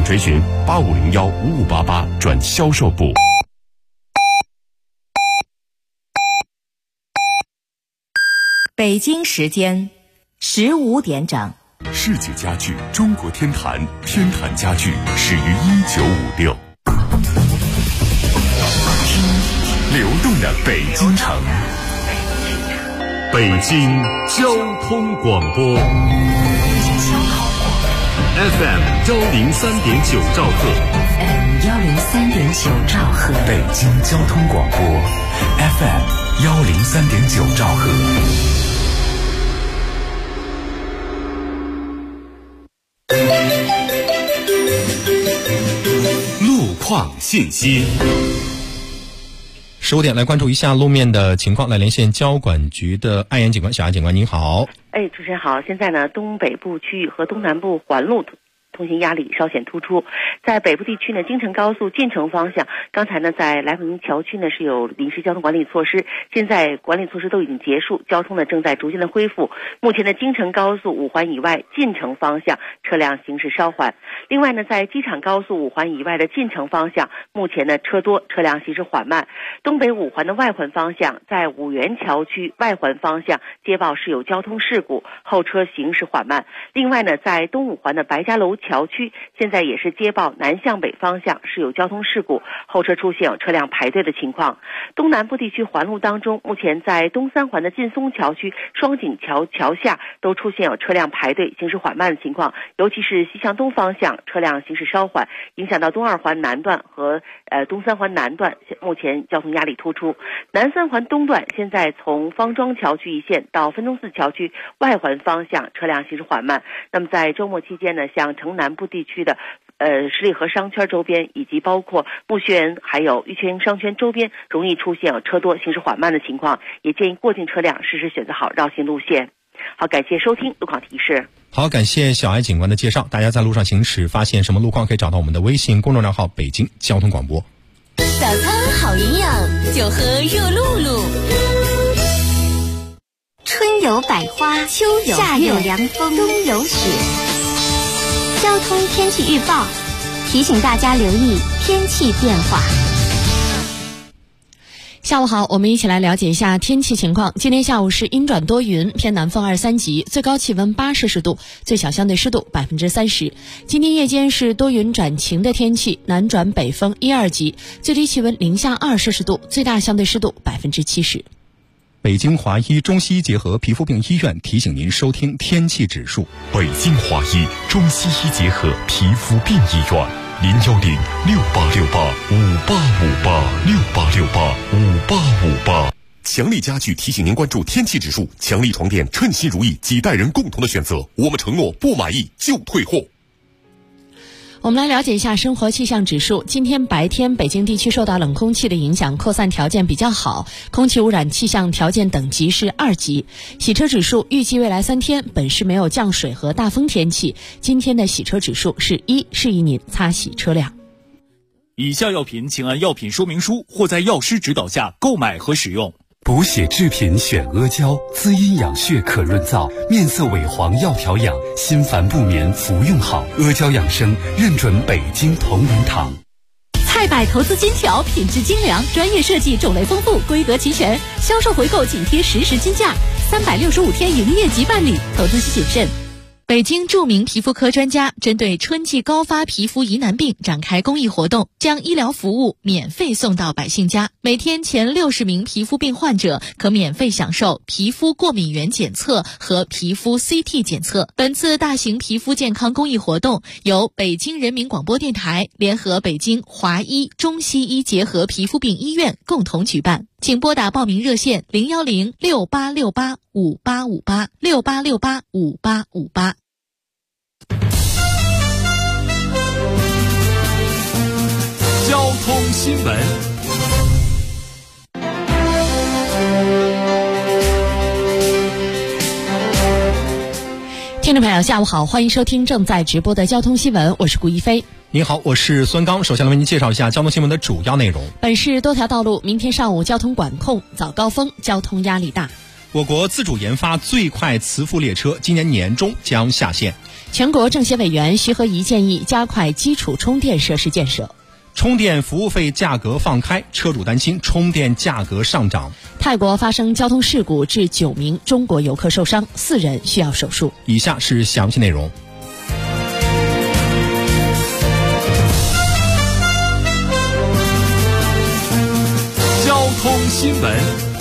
垂询85015588转销售部。 北京时间15点整。 世界家具中国天坛，天坛家具始于1956。流动的北京城，北京交通广播 FM 103.9兆赫 103.9兆赫， 北京交通广播 FM 103.9兆赫。路况信息。 15点来关注一下路面的情况，来连线交管局的艾岩警官。小艾警官您好。 主持人好。现在呢，东北部区域和东南部环路通行压力稍显突出。在北部地区呢，京承高速进城方向，刚才呢在来回营桥区呢是有临时交通管理措施，现在管理措施都已经结束，交通呢正在逐渐的恢复。目前的京承高速5环以外进城方向车辆行驶稍缓。另外呢，在机场高速5环以外的进城方向，目前呢车多，车辆行驶缓慢。东北5环的外环方向，在五元桥区外环方向接报是有交通事故，后车行驶缓慢。另外呢，在东5环的白家楼桥区，现在也是接报南向北方向是有交通事故，后车出现有车辆排队的情况。东南部地区环路当中，目前在东3环的劲松桥区、双井桥桥下都出现有车辆排队、行驶缓慢的情况，尤其是西向东方向车辆行驶稍缓，影响到东2环南段和东3环南段，目前交通压力突出。南3环东段现在从方庄桥区一线到分东寺桥区外环方向车辆行驶缓慢。那么在周末期间呢，像城南部地区的十里河商圈周边以及包括木樨园还有玉泉营商圈周边容易出现有车多行驶缓慢的情况，也建议过境车辆适时选择好绕行路线。好，感谢收听路况提示。 好，感谢小艾警官的介绍。大家在路上行驶发现什么路况，可以找到我们的微信公众账号北京交通广播。 早餐好营养，就喝热露露。春有百花，秋有夏有凉风，冬有雪。交通天气预报提醒大家留意天气变化。 下午好，我们一起来了解一下天气情况。今天下午是阴转多云，偏南风2、3级，最高气温8摄氏度，最小相对湿度30%。今天夜间是多云转晴的天气，南转北风1、2级，最低气温零下2摄氏度，最大相对湿度70%。 北京华医中西医结合皮肤病医院提醒您收听天气指数。 北京华医中西医结合皮肤病医院，08065858586858强力家具提醒您关注天气指数，强力床垫称心如意，几代人共同的选择，我们承诺不满意就退货。 我们来了解一下生活气象指数。今天白天北京地区受到冷空气的影响，扩散条件比较好，空气污染气象条件等级是2级。洗车指数预计未来3天本市没有降水和大风天气，今天的洗车指数是1，适宜您擦洗车辆。 以下药品请按药品说明书或在药师指导下购买和使用。 补血制品选阿胶，滋阴养血可润燥，面色萎黄要调养，心烦不眠服用好。阿胶养生认准北京同仁堂。 菜百投资金条，品质精良，专业设计，种类丰富，规格齐全，销售回购紧贴实时均价，365天营业即办理，投资需谨慎。北京著名皮肤科专家针对春季高发皮肤疑难病展开公益活动，将医疗服务免费送到百姓家。每天前60名皮肤病患者可免费享受皮肤过敏原检测和皮肤 CT 检测。本次大型皮肤健康公益活动由北京人民广播电台联合北京华医中西医结合皮肤病医院共同举办。请拨打报名热线01068685858，68685858。 交通新闻。 听众朋友下午好，欢迎收听正在直播的交通新闻，我是顾一飞。 您好，我是孙刚。首先来为您介绍一下交通新闻的主要内容。 本市多条道路明天上午交通管控，早高峰交通压力大。 我国自主研发最快磁浮列车今年年中将下线。 全国政协委员徐和宜建议加快基础充电设施建设。 充电服务费价格放开，车主担心充电价格上涨。 泰国发生交通事故，致9名中国游客受伤，4人需要手术。 以下是详细内容。 交通新闻。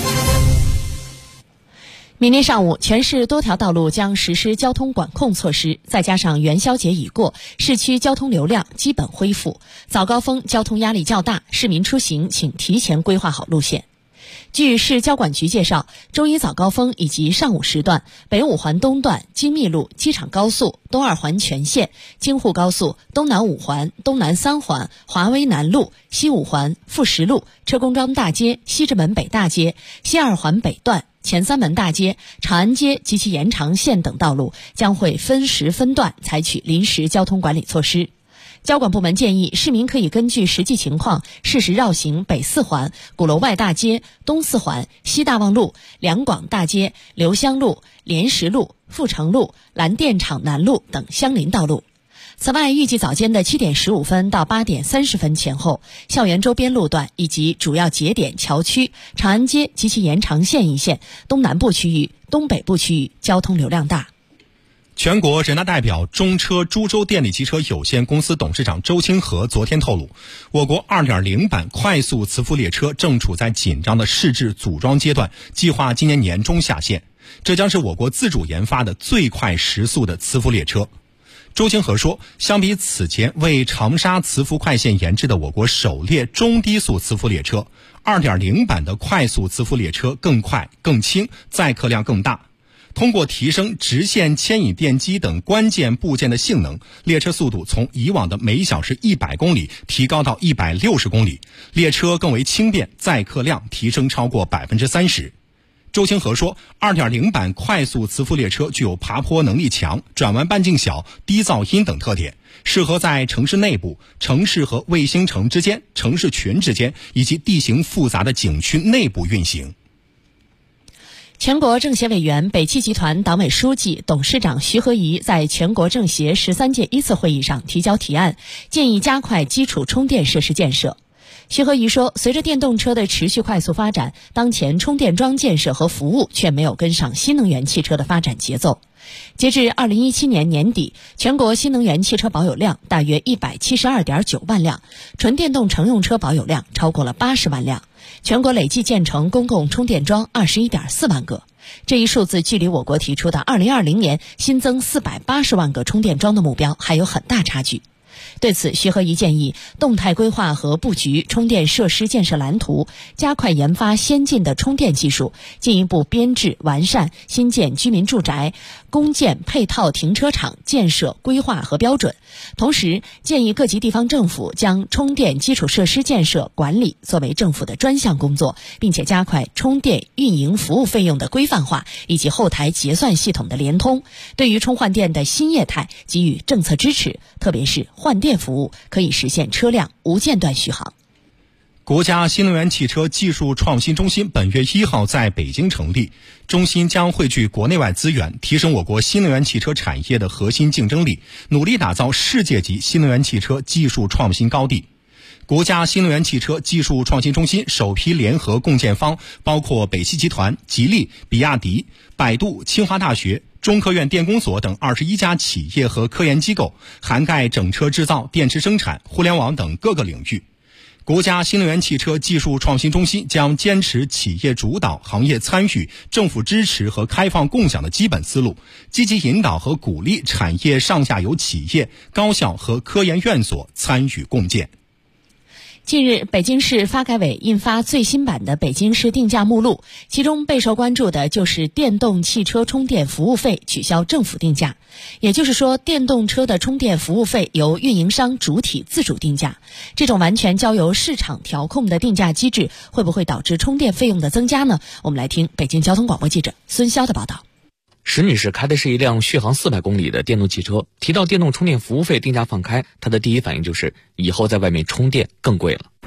明天上午，全市多条道路将实施交通管控措施，再加上元宵节已过，市区交通流量基本恢复，早高峰交通压力较大，市民出行请提前规划好路线。据市交管局介绍，周一早高峰以及上午时段，北5环东段、京密路、机场高速、东2环全线、京沪高速、东南5环、东南3环、华威南路、西5环、富实路、车公庄大街、西直门北大街、西2环北段、前3门大街、长安街及其延长线等道路将会分时分段采取临时交通管理措施。交管部门建议市民可以根据实际情况适时绕行北4环、鼓楼外大街、东4环、西大望路、两广大街、留香路、莲石路、富城路、蓝电厂南路等相邻道路。此外，预计早间的7点15分到8点30分前后，校园周边路段以及主要节点桥区、长安街及其延长线一线、东南部区域、东北部区域交通流量大。 全国人大代表中车株洲电力汽车有限公司董事长周清河昨天透露，我国 2.0 版快速磁浮列车正处在紧张的试制组装阶段，计划今年年中下线。这将是我国自主研发的最快时速的磁浮列车。周清河说，相比此前为长沙磁浮快线研制的我国首列中低速磁浮列车， 2.0 版的快速磁浮列车更快、更轻，载客量更大。通过提升直线牵引电机等关键部件的性能，列车速度从以往的每小时100公里提高到160公里，列车更为轻便，载客量提升超过 30%。周清河说， 2.0 版快速磁浮列车具有爬坡能力强、转弯半径小、低噪音等特点，适合在城市内部、城市和卫星城之间、城市群之间以及地形复杂的景区内部运行。 全国政协委员、北汽集团党委书记、董事长徐和宜在全国政协13届1次会议上提交提案，建议加快基础充电设施建设。徐和宜说，随着电动车的持续快速发展，当前充电桩建设和服务却没有跟上新能源汽车的发展节奏。截至2017年年底，全国新能源汽车保有量大约172.9万辆，纯电动乘用车保有量超过了80万辆，全国累计建成公共充电桩21.4万个。这一数字距离我国提出的2020年新增480万个充电桩的目标还有很大差距。对此，徐和宜建议动态规划和布局充电设施建设蓝图，加快研发先进的充电技术，进一步编制完善新建居民住宅、公建配套停车场建设规划和标准。同时，建议各级地方政府将充电基础设施建设管理作为政府的专项工作，并且加快充电运营服务费用的规范化以及后台结算系统的联通，对于充换电的新业态给予政策支持，特别是换电服务可以实现车辆无间断续航。 国家新能源汽车技术创新中心本月1号在北京成立，中心将汇聚国内外资源，提升我国新能源汽车产业的核心竞争力，努力打造世界级新能源汽车技术创新高地。国家新能源汽车技术创新中心首批联合共建方包括北汽集团、吉利、比亚迪、百度、清华大学、中科院电工所等21家企业和科研机构，涵盖整车制造、电池生产、互联网等各个领域。国家新能源汽车技术创新中心将坚持企业主导、行业参与、政府支持和开放共享的基本思路，积极引导和鼓励产业上下游企业、高校和科研院所参与共建。 近日，北京市发改委印发最新版的北京市定价目录，其中备受关注的就是电动汽车充电服务费取消政府定价。也就是说，电动车的充电服务费由运营商主体自主定价。这种完全交由市场调控的定价机制，会不会导致充电费用的增加呢？我们来听北京交通广播记者孙潇的报道。 石女士开的是一辆续航400公里的电动汽车，提到电动充电服务费定价放开，她的第一反应就是以后在外面充电更贵了。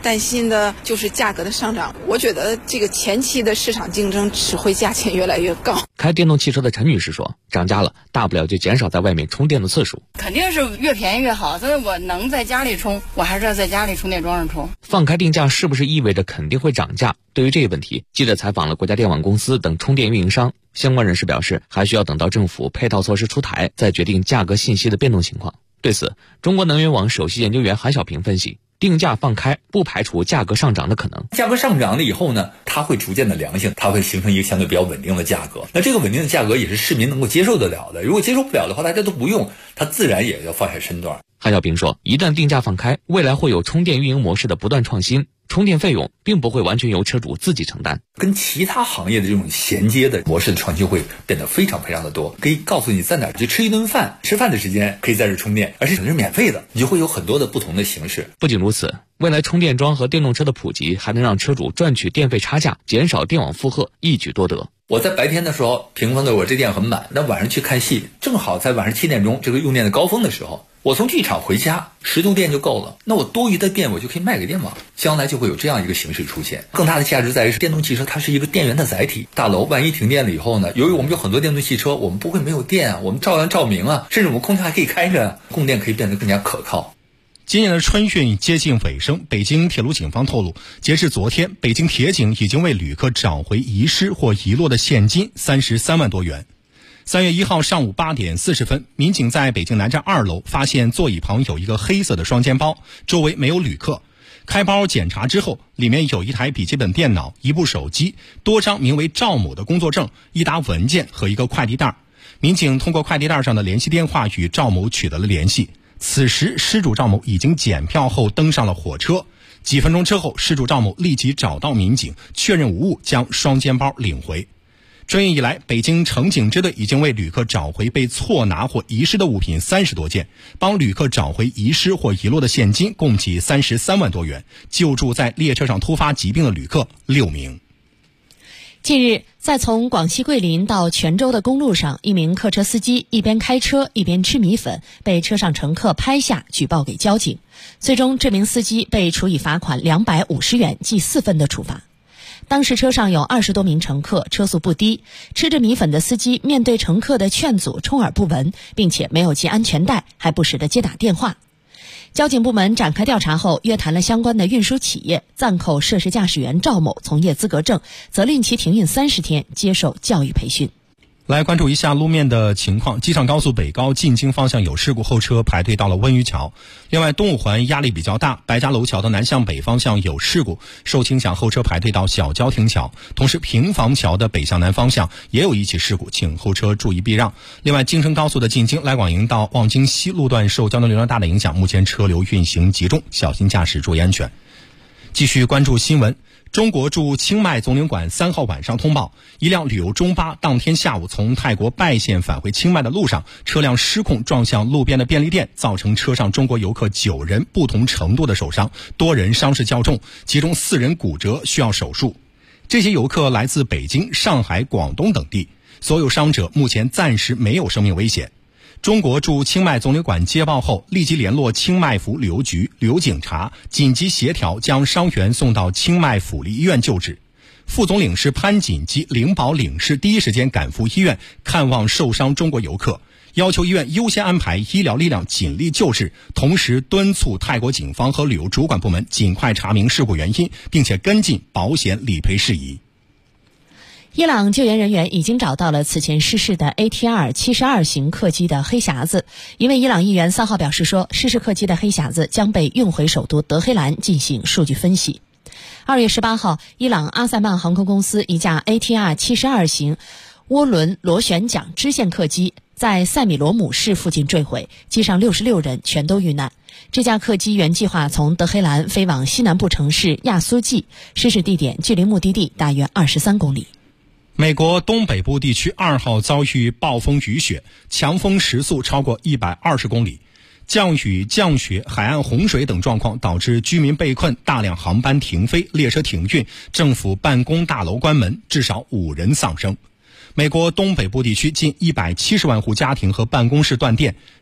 担心的就是价格的上涨。我觉得这个前期的市场竞争只会价钱越来越高。 开电动汽车的陈女士说，涨价了，大不了就减少在外面充电的次数。 肯定是越便宜越好，所以我能在家里充，我还是要在家里充电桩上充。 放开定价是不是意味着肯定会涨价？对于这个问题，记者采访了国家电网公司等充电运营商，相关人士表示，还需要等到政府配套措施出台，再决定价格信息的变动情况。对此，中国能源网首席研究员韩小平分析，定价放开不排除价格上涨的可能。 价格上涨了以后呢，它会逐渐的良性，它会形成一个相对比较稳定的价格。那这个稳定的价格也是市民能够接受得了的。如果接受不了的话，大家都不用，它自然也要放下身段。 韩小平说，一旦定价放开，未来会有充电运营模式的不断创新，充电费用并不会完全由车主自己承担， 跟其他行业的这种衔接的模式的创新会变得非常非常的多。可以告诉你在哪儿去吃一顿饭，吃饭的时间可以在这充电，而且是免费的，你就会有很多的不同的形式。 不仅如此，未来充电桩和电动车的普及还能让车主赚取电费差价，减少电网负荷，一举多得。 我在白天的时候平衡的我这电很满，那晚上去看戏，正好在晚上7点钟这个用电的高峰的时候，我从剧场回家10度电就够了，那我多余的电我就可以卖给电网，将来就会有这样一个形式出现。更大的价值在于是电动汽车它是一个电源的载体，大楼万一停电了以后呢，由于我们有很多电动汽车，我们不会没有电啊，我们照样照明啊，甚至我们空调还可以开着，供电可以变得更加可靠。 今年的春运接近尾声，北京铁路警方透露，截至昨天，北京铁警已经为旅客找回遗失或遗落的现金33万多元。3月1号上午8点40分，民警在北京南站2楼发现座椅旁有一个黑色的双肩包，周围没有旅客。开包检查之后，里面有一台笔记本电脑、一部手机、多张名为赵某的工作证、一沓文件和一个快递袋。民警通过快递袋上的联系电话与赵某取得了联系。此时失主赵某已经检票后登上了火车，几分钟之后，失主赵某立即找到民警，确认无误，将双肩包领回。春运以来，北京城警支队已经为旅客找回被错拿或遗失的物品30多件，帮旅客找回遗失或遗落的现金共计33万多元，救助在列车上突发疾病的旅客6名。 近日，在从广西桂林到泉州的公路上，一名客车司机一边开车一边吃米粉，被车上乘客拍下举报给交警。最终，这名司机被处以罚款250元，记4分的处罚。当时车上有20多名乘客，车速不低。吃着米粉的司机面对乘客的劝阻充耳不闻，并且没有系安全带，还不时地接打电话。交警部门展开调查后，约谈了相关的运输企业，暂扣涉事驾驶员赵某从业资格证，责令其停运30天，接受教育培训。 来关注一下路面的情况。机场高速北高进京方向有事故，后车排队到了温榆桥。另外，东五环压力比较大，白家楼桥的南向北方向有事故，受影响后车排队到小交亭桥。同时，平房桥的北向南方向也有一起事故，请后车注意避让。另外，京承高速的进京来广营到望京西路段受交通流量大的影响，目前车流运行集中，小心驾驶，注意安全。继续关注新闻。中国驻清迈总领馆3号晚上通报，一辆旅游中巴当天下午从泰国拜县返回清迈的路上，车辆失控撞向路边的便利店，造成车上中国游客9人不同程度的受伤，多人伤势较重，其中4人骨折需要手术。这些游客来自北京、上海、广东等地，所有伤者目前暂时没有生命危险。中国驻清迈总领馆接报后，立即联络清迈府旅游局、旅游警察，紧急协调将伤员送到清迈府立医院救治。副总领事潘锦及灵宝领事第一时间赶赴医院看望受伤中国游客，要求医院优先安排医疗力量尽力救治，同时敦促泰国警方和旅游主管部门尽快查明事故原因，并且跟进保险理赔事宜。 伊朗救援人员已经找到了此前失事的 ATR-72 型客机的黑匣子。一位伊朗议员3号表示说，失事客机的黑匣子将被运回首都德黑兰进行数据分析。2月18号，伊朗阿塞曼航空公司一架 ATR-72 型涡轮螺旋桨支线客机在塞米罗姆市附近坠毁，机上66人全都遇难。这架客机原计划从德黑兰飞往西南部城市亚苏季，失事地点距离目的地大约23公里。 美国东北部地区2号遭遇暴风雨雪，强风时速超过120公里，降雨、降雪、海岸洪水等状况导致居民被困，大量航班停飞，列车停运，政府办公大楼关门，至少5人丧生。美国东北部地区近170万户家庭和办公室断电，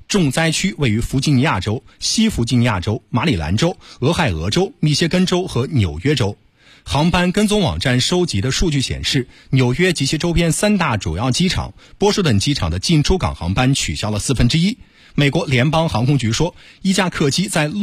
重灾区位于弗吉尼亚州、西弗吉尼亚州、马里兰州、俄亥俄州、密歇根州和纽约州。航班跟踪网站收集的数据显示，纽约及其周边3大主要机场、波士顿机场的进出港航班取消了1/4。美国联邦航空局说，一架客机在